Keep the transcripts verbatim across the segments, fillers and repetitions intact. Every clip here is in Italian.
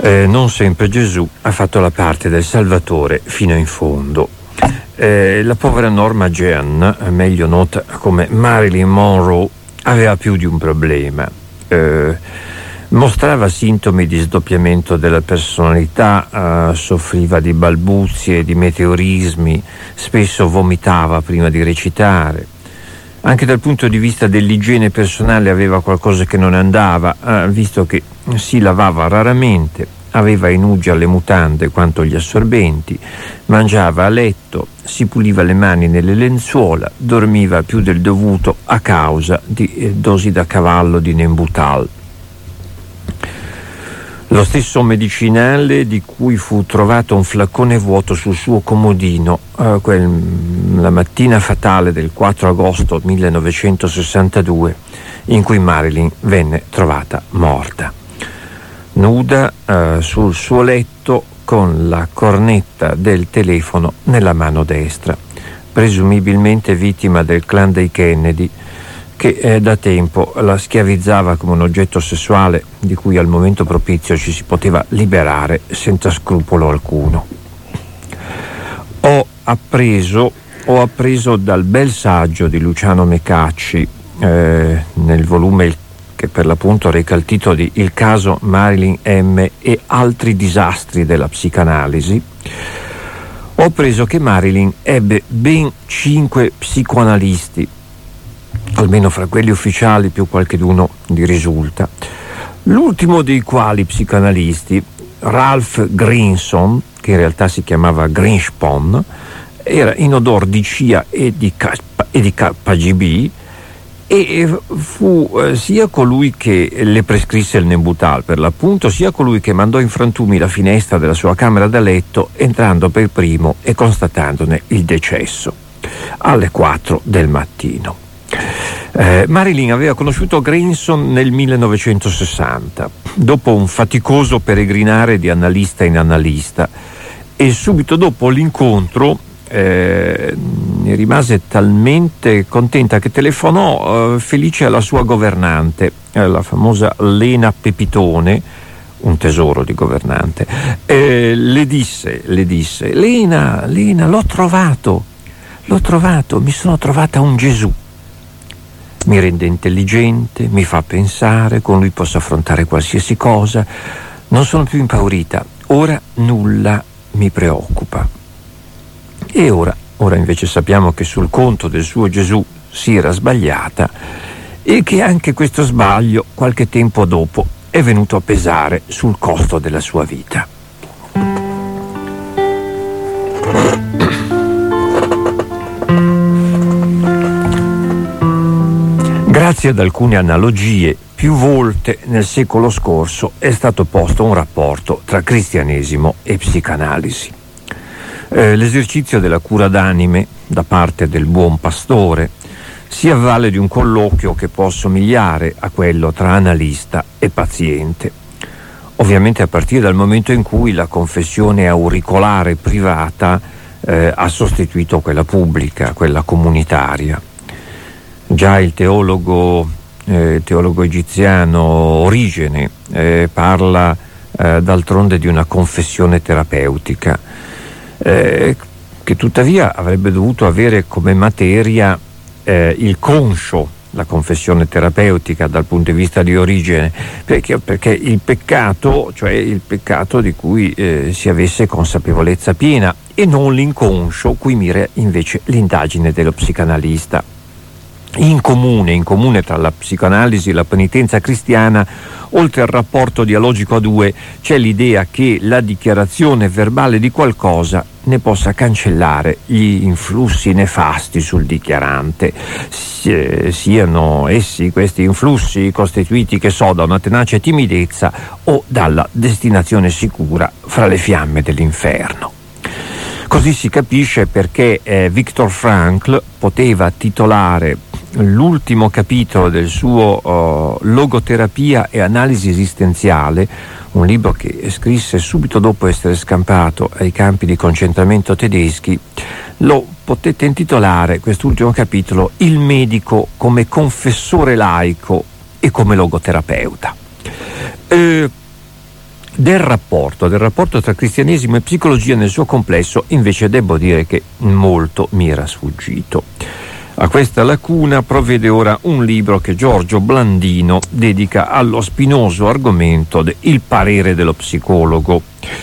Eh, non sempre Gesù ha fatto la parte del Salvatore fino in fondo. Eh, la povera Norma Jean, meglio nota come Marilyn Monroe, aveva più di un problema. Eh, mostrava sintomi di sdoppiamento della personalità, eh, soffriva di balbuzie, di meteorismi, spesso vomitava prima di recitare. Anche dal punto di vista dell'igiene personale aveva qualcosa che non andava, eh, visto che si lavava raramente, aveva in uggia le mutande quanto gli assorbenti, mangiava a letto, si puliva le mani nelle lenzuola, dormiva più del dovuto a causa di eh, dosi da cavallo di Nembutal. Lo stesso medicinale di cui fu trovato un flacone vuoto sul suo comodino eh, quel, la mattina fatale del quattro agosto millenovecentosessantadue, in cui Marilyn venne trovata morta, nuda eh, sul suo letto con la cornetta del telefono nella mano destra, presumibilmente vittima del clan dei Kennedy, che eh, da tempo la schiavizzava come un oggetto sessuale di cui al momento propizio ci si poteva liberare senza scrupolo alcuno. Ho appreso, ho appreso dal bel saggio di Luciano Mecacci, eh, nel volume che per l'appunto reca il titolo di Il caso Marilyn M. e altri disastri della psicanalisi, ho appreso che Marilyn ebbe ben cinque psicoanalisti, almeno fra quelli ufficiali più qualcheduno di risulta, l'ultimo dei quali psicanalisti, Ralph Grinson, che in realtà si chiamava Grinspon, era in odor di C I A e di, K, e di K G B, e fu eh, sia colui che le prescrisse il Nembutal, per l'appunto, sia colui che mandò in frantumi la finestra della sua camera da letto, entrando per primo e constatandone il decesso alle quattro del mattino. Eh, Marilyn aveva conosciuto Grinson nel millenovecentosessanta, dopo un faticoso peregrinare di analista in analista, e subito dopo l'incontro eh, ne rimase talmente contenta che telefonò eh, felice alla sua governante, eh, la famosa Lena Pepitone, un tesoro di governante. Eh, le disse, le disse: Lena, Lena, l'ho trovato, l'ho trovato, mi sono trovata un Gesù. Mi rende intelligente, mi fa pensare, con lui posso affrontare qualsiasi cosa, non sono più impaurita, ora nulla mi preoccupa. E ora, ora invece sappiamo che sul conto del suo Gesù si era sbagliata e che anche questo sbaglio, qualche tempo dopo, è venuto a pesare sul costo della sua vita. Grazie ad alcune analogie, più volte nel secolo scorso è stato posto un rapporto tra cristianesimo e psicanalisi. Eh, l'esercizio della cura d'anime da parte del buon pastore si avvale di un colloquio che può somigliare a quello tra analista e paziente, ovviamente a partire dal momento in cui la confessione auricolare privata eh, ha sostituito quella pubblica, quella comunitaria. Già il teologo, eh, teologo egiziano Origene eh, parla eh, d'altronde di una confessione terapeutica, eh, che tuttavia avrebbe dovuto avere come materia eh, il conscio, la confessione terapeutica dal punto di vista di Origene, perché, perché il peccato, cioè il peccato di cui eh, si avesse consapevolezza piena, e non l'inconscio, cui mira invece l'indagine dello psicanalista. In comune, in comune tra la psicoanalisi e la penitenza cristiana, oltre al rapporto dialogico a due, c'è l'idea che la dichiarazione verbale di qualcosa ne possa cancellare gli influssi nefasti sul dichiarante, siano essi questi influssi costituiti, che so, da una tenace timidezza o dalla destinazione sicura fra le fiamme dell'inferno. Così si capisce perché eh, Viktor Frankl poteva titolare l'ultimo capitolo del suo uh, Logoterapia e analisi esistenziale, un libro che scrisse subito dopo essere scampato ai campi di concentramento tedeschi. Lo potete intitolare, quest'ultimo capitolo, Il medico come confessore laico e come logoterapeuta. Eh, Del rapporto, del rapporto tra cristianesimo e psicologia nel suo complesso, invece devo dire che molto mi era sfuggito. A questa lacuna provvede ora un libro che Giorgio Blandino dedica allo spinoso argomento del parere dello psicologo.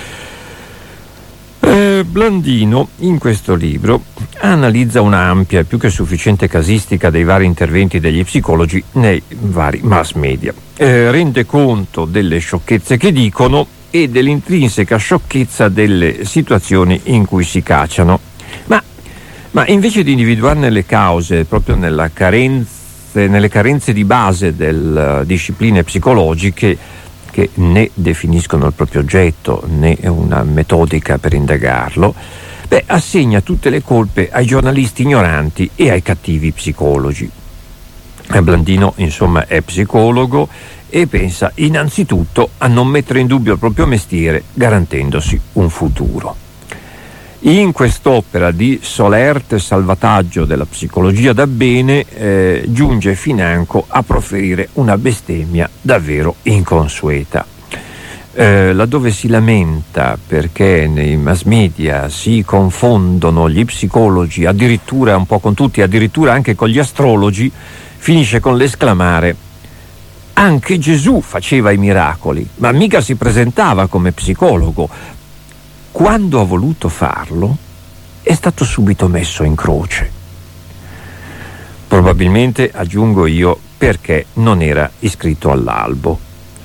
Eh, Blandino in questo libro analizza un'ampia e più che sufficiente casistica dei vari interventi degli psicologi nei vari mass media. Eh, rende conto delle sciocchezze che dicono e dell'intrinseca sciocchezza delle situazioni in cui si cacciano. Ma, ma invece di individuarne le cause proprio nella carenze, nelle carenze di base delle uh, discipline psicologiche, che né definiscono il proprio oggetto né una metodica per indagarlo, beh, assegna tutte le colpe ai giornalisti ignoranti e ai cattivi psicologi. Blandino, insomma, è psicologo e pensa innanzitutto a non mettere in dubbio il proprio mestiere, garantendosi un futuro. In quest'opera di solerte salvataggio della psicologia da bene eh, giunge financo a proferire una bestemmia davvero inconsueta. Eh, laddove si lamenta perché nei mass media si confondono gli psicologi addirittura un po' con tutti, addirittura anche con gli astrologi, finisce con l'esclamare: anche Gesù faceva i miracoli, ma mica si presentava come psicologo. Quando ha voluto farlo, è stato subito messo in croce. Probabilmente, aggiungo io, perché non era iscritto all'albo.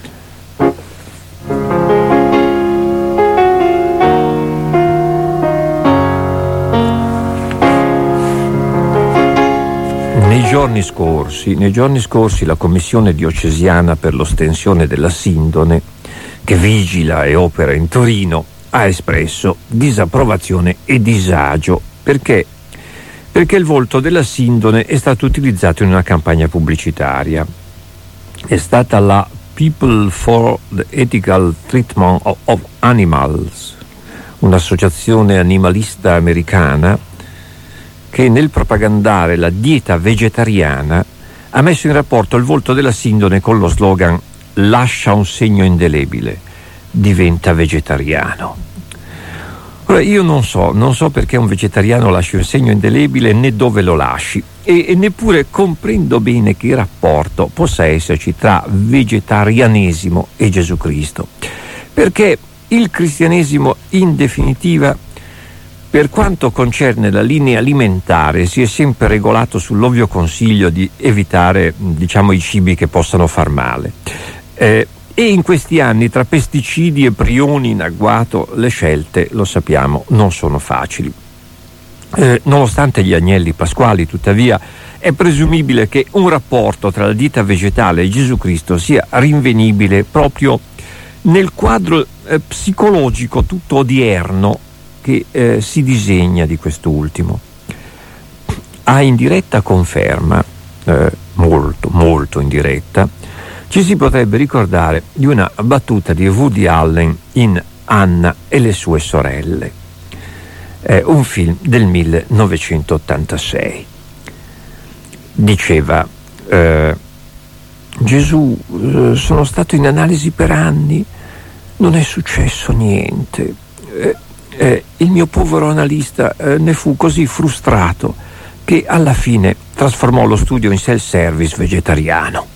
Nei giorni scorsi, nei giorni scorsi la Commissione diocesana per l'ostensione della Sindone, che vigila e opera in Torino, ha espresso disapprovazione e disagio perché perché il volto della Sindone è stato utilizzato in una campagna pubblicitaria. È stata la People for the Ethical Treatment of, of Animals, un'associazione animalista americana che nel propagandare la dieta vegetariana ha messo in rapporto il volto della Sindone con lo slogan "lascia un segno indelebile, diventa vegetariano". Ora, io non so, non so perché un vegetariano lasci un segno indelebile né dove lo lasci e, e neppure comprendo bene che rapporto possa esserci tra vegetarianesimo e Gesù Cristo, perché il cristianesimo in definitiva, per quanto concerne la linea alimentare, si è sempre regolato sull'ovvio consiglio di evitare, diciamo, i cibi che possano far male. Eh, E in questi anni, tra pesticidi e prioni in agguato, le scelte, lo sappiamo, non sono facili. Eh, nonostante gli agnelli pasquali, tuttavia, è presumibile che un rapporto tra la dieta vegetale e Gesù Cristo sia rinvenibile proprio nel quadro eh, psicologico tutto odierno che eh, si disegna di quest'ultimo. A indiretta conferma, eh, molto, molto indiretta, ci si potrebbe ricordare di una battuta di Woody Allen in Anna e le sue sorelle, eh, un film del millenovecentottantasei. Diceva eh, Gesù, eh, sono stato in analisi per anni, non è successo niente. Eh, eh, il mio povero analista eh, ne fu così frustrato che alla fine trasformò lo studio in self-service vegetariano.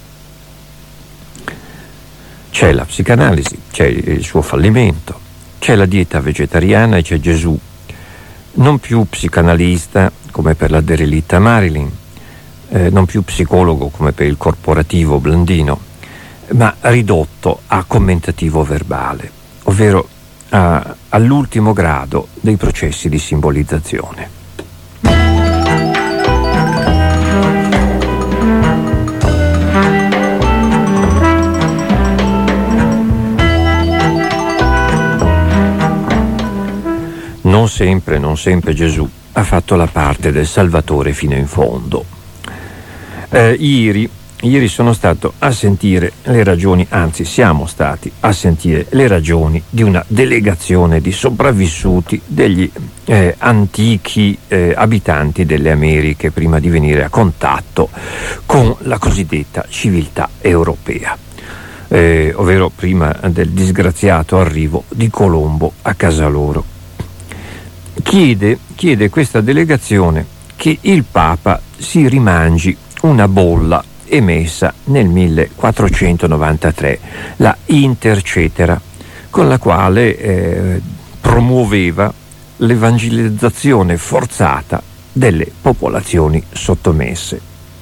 C'è la psicanalisi, c'è il suo fallimento, c'è la dieta vegetariana e c'è Gesù, non più psicanalista come per la derelitta Marilyn, eh, non più psicologo come per il corporativo Blandino, ma ridotto a commentativo verbale, ovvero a, all'ultimo grado dei processi di simbolizzazione. Non sempre, non sempre Gesù ha fatto la parte del Salvatore fino in fondo. Eh, ieri, ieri sono stato a sentire le ragioni, anzi siamo stati a sentire le ragioni di una delegazione di sopravvissuti degli eh, antichi eh, abitanti delle Americhe prima di venire a contatto con la cosiddetta civiltà europea. eh, ovvero prima del disgraziato arrivo di Colombo a casa loro. Chiede, chiede questa delegazione che il Papa si rimangi una bolla emessa nel millequattrocentonovantatré, la Intercetera, con la quale eh, promuoveva l'evangelizzazione forzata delle popolazioni sottomesse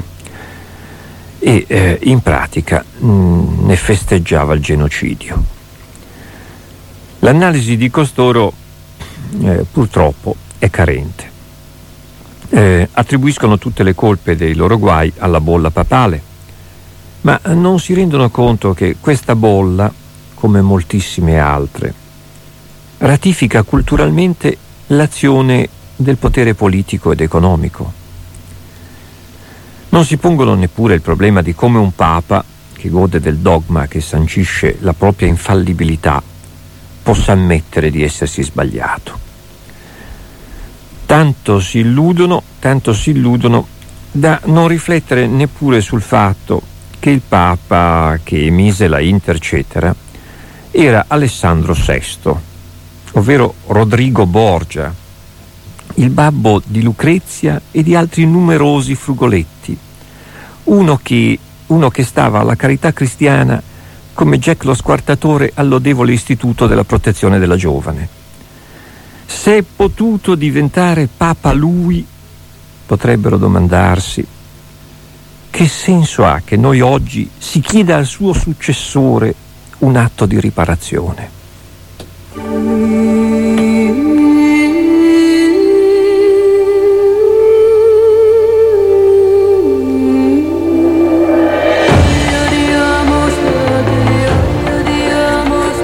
e eh, in pratica mh, ne festeggiava il genocidio. L'analisi di costoro eh, purtroppo è carente. Eh, attribuiscono tutte le colpe dei loro guai alla bolla papale, ma non si rendono conto che questa bolla, come moltissime altre, ratifica culturalmente l'azione del potere politico ed economico. Non si pongono neppure il problema di come un Papa, che gode del dogma che sancisce la propria infallibilità, possa ammettere di essersi sbagliato. Tanto si illudono, tanto si illudono da non riflettere neppure sul fatto che il Papa che emise la Intercetera era Alessandro sesto, ovvero Rodrigo Borgia, il babbo di Lucrezia e di altri numerosi frugoletti, uno che, uno che stava alla carità cristiana come Jack lo Squartatore al lodevole istituto della protezione della giovane. Se è potuto diventare Papa lui, potrebbero domandarsi, che senso ha che noi oggi si chieda al suo successore un atto di riparazione?